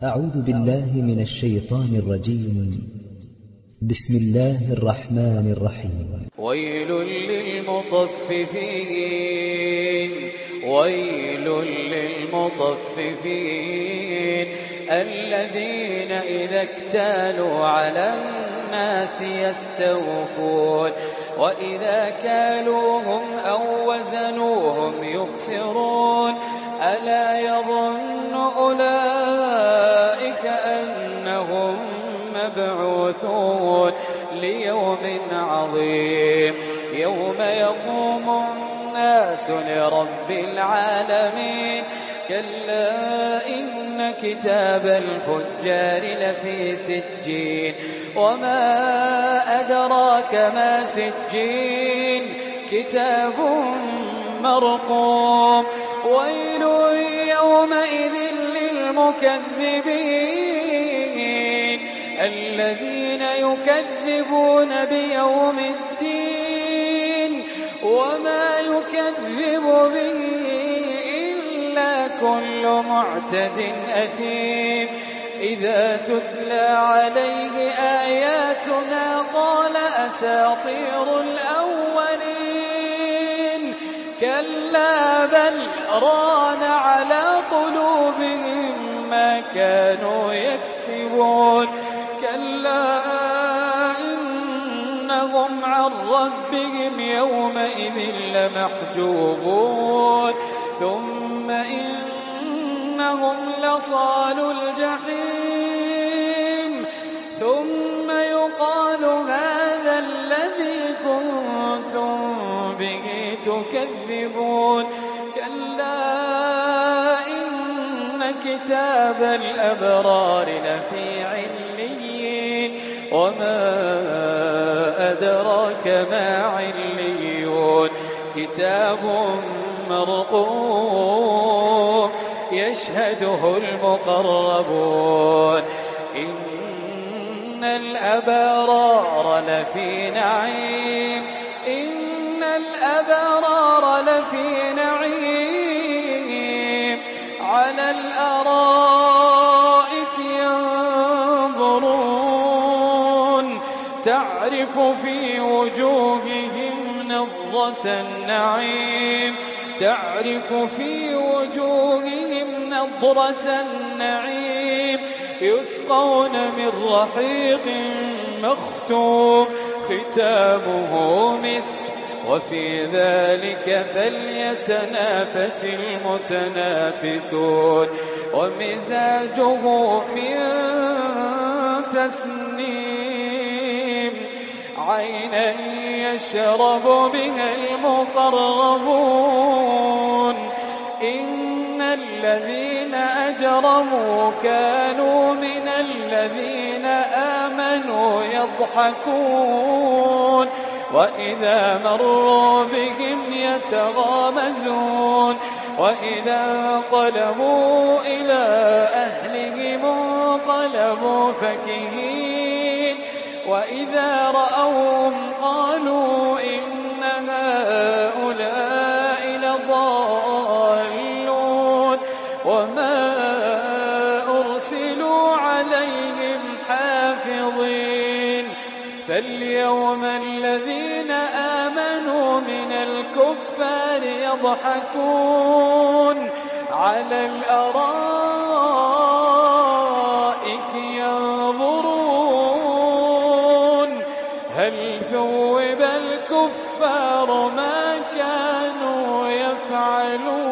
أعوذ بالله من الشيطان الرجيم. بسم الله الرحمن الرحيم. ويل للمطففين ويل للمطففين الذين إذا اكتالوا على الناس يستوفون وإذا كالوهم أو وزنوهم يخسرون ألا يظن أولئك أنهم مبعوثون ليوم عظيم يوم يقوم الناس لرب العالمين كلا إن كتاب الفجار لفي سجين وما أدراك ما سجين كتاب مرقوم ويل يومئذ للمكذبين الذين يكذبون بيوم الدين وما يكذب به إلا كل معتد أثيم إذا تتلى عليه آياتنا قال أساطير الأولين كلا بل ران على قلوبهم ما كانوا يكسبون كلا إنهم عن ربهم يومئذ لمحجوبون ثم إنهم لصالوا الجحيم ثم يقال هذا الذي كنتم به تكذبون كلا إن كتاب الأبرار لفي عليين وما أدراك ما عليون كتاب مرقوم يشهده المقربون إن الأبرار لفي نعيم إن الأبرار لفي نعيم على الأرائك ينظرون تعرف في وجوههم نضرة النعيم تعرف في وجوههم نضرة النعيم يسقون من رحيق مختوم ختامه مسك وفي ذلك فليتنافس المتنافسون ومزاجه من تسنيم عينا يشرب بها المقربون إن الذين أجرموا كانوا من الذين آمنوا يضحكون وإذا مروا بهم يتغامزون وإذا انقلبوا إلى أهلهم انقلبوا فكهين وإذا رأوهم قالوا إن هؤلاء لضالون وما أرسلوا عليهم حافظين فاليوم الذين آمنوا من الكفار يضحكون على الأرائك ينظرون هل ثوب الكفار ما كانوا يفعلون